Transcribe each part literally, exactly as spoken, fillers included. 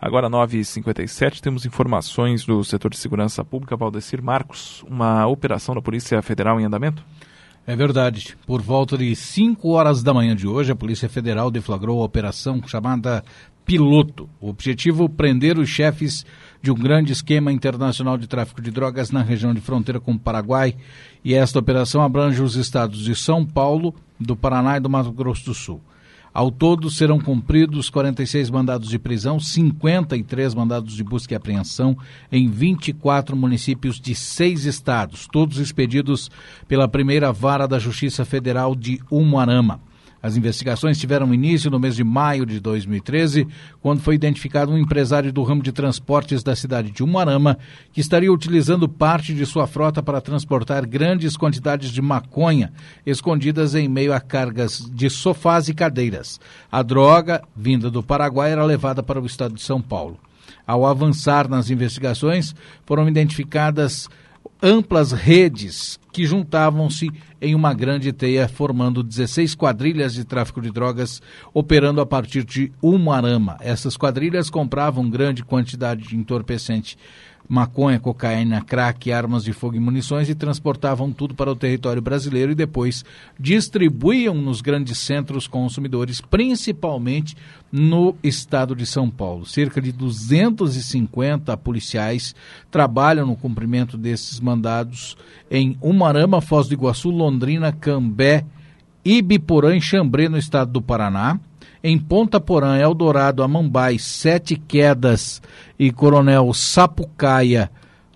Agora nove e cinquenta e sete, temos informações do setor de segurança pública. Valdecir Marcos, uma operação da Polícia Federal em andamento? É verdade. Por volta de cinco horas da manhã de hoje, a Polícia Federal deflagrou a operação chamada Piloto. O objetivo, prender os chefes de um grande esquema internacional de tráfico de drogas na região de fronteira com o Paraguai. E esta operação abrange os estados de São Paulo, do Paraná e do Mato Grosso do Sul. Ao todo serão cumpridos quarenta e seis mandados de prisão, cinquenta e três mandados de busca e apreensão em vinte e quatro municípios de seis estados, todos expedidos pela primeira vara da Justiça Federal de Umuarama. As investigações tiveram início no mês de maio de dois mil e treze, quando foi identificado um empresário do ramo de transportes da cidade de Umuarama que estaria utilizando parte de sua frota para transportar grandes quantidades de maconha escondidas em meio a cargas de sofás e cadeiras. A droga, vinda do Paraguai, era levada para o estado de São Paulo. Ao avançar nas investigações, foram identificadas amplas redes que juntavam-se em uma grande teia, formando dezesseis quadrilhas de tráfico de drogas operando a partir de Umuarama. Essas quadrilhas compravam grande quantidade de entorpecente, maconha, cocaína, crack, armas de fogo e munições e transportavam tudo para o território brasileiro e depois distribuíam nos grandes centros consumidores, principalmente no estado de São Paulo. Cerca de duzentos e cinquenta policiais trabalham no cumprimento desses mandados em Umuarama, Foz do Iguaçu, Londrina, Cambé, Ibiporã e Xambrê, no estado do Paraná. Em Ponta Porã, Eldorado, Amambai, Sete Quedas e Coronel Sapucaia,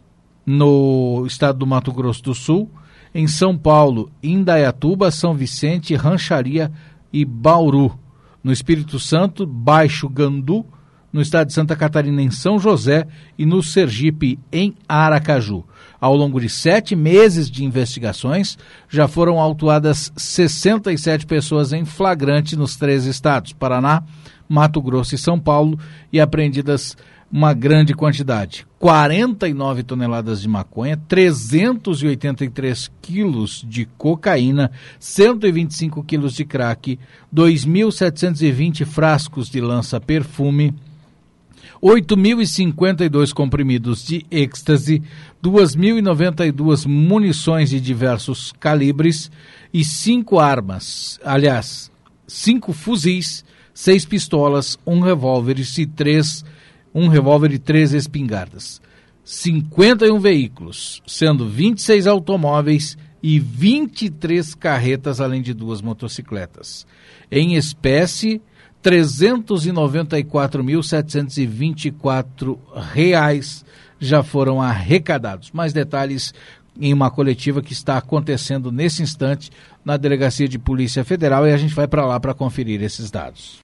no estado do Mato Grosso do Sul. Em São Paulo, Indaiatuba, São Vicente, Rancharia e Bauru. No Espírito Santo, Baixo Gandu. No estado de Santa Catarina, em São José, e no Sergipe, em Aracaju. Ao longo de sete meses de investigações, já foram autuadas sessenta e sete pessoas em flagrante nos três estados, Paraná, Mato Grosso e São Paulo, e apreendidas uma grande quantidade, quarenta e nove toneladas de maconha, trezentos e oitenta e três quilos de cocaína, cento e vinte e cinco quilos de crack, dois mil setecentos e vinte frascos de lança-perfume, oito mil e cinquenta e dois comprimidos de êxtase, duas mil e noventa e duas munições de diversos calibres e cinco armas, aliás, cinco fuzis, seis pistolas, um revólver e três, um revólver e três espingardas, cinquenta e um veículos, sendo vinte e seis automóveis e vinte e três carretas, além de duas motocicletas. Em espécie, trezentos e noventa e quatro mil setecentos e vinte e quatro reais já foram arrecadados. Mais detalhes em uma coletiva que está acontecendo nesse instante na Delegacia de Polícia Federal, e a gente vai para lá para conferir esses dados.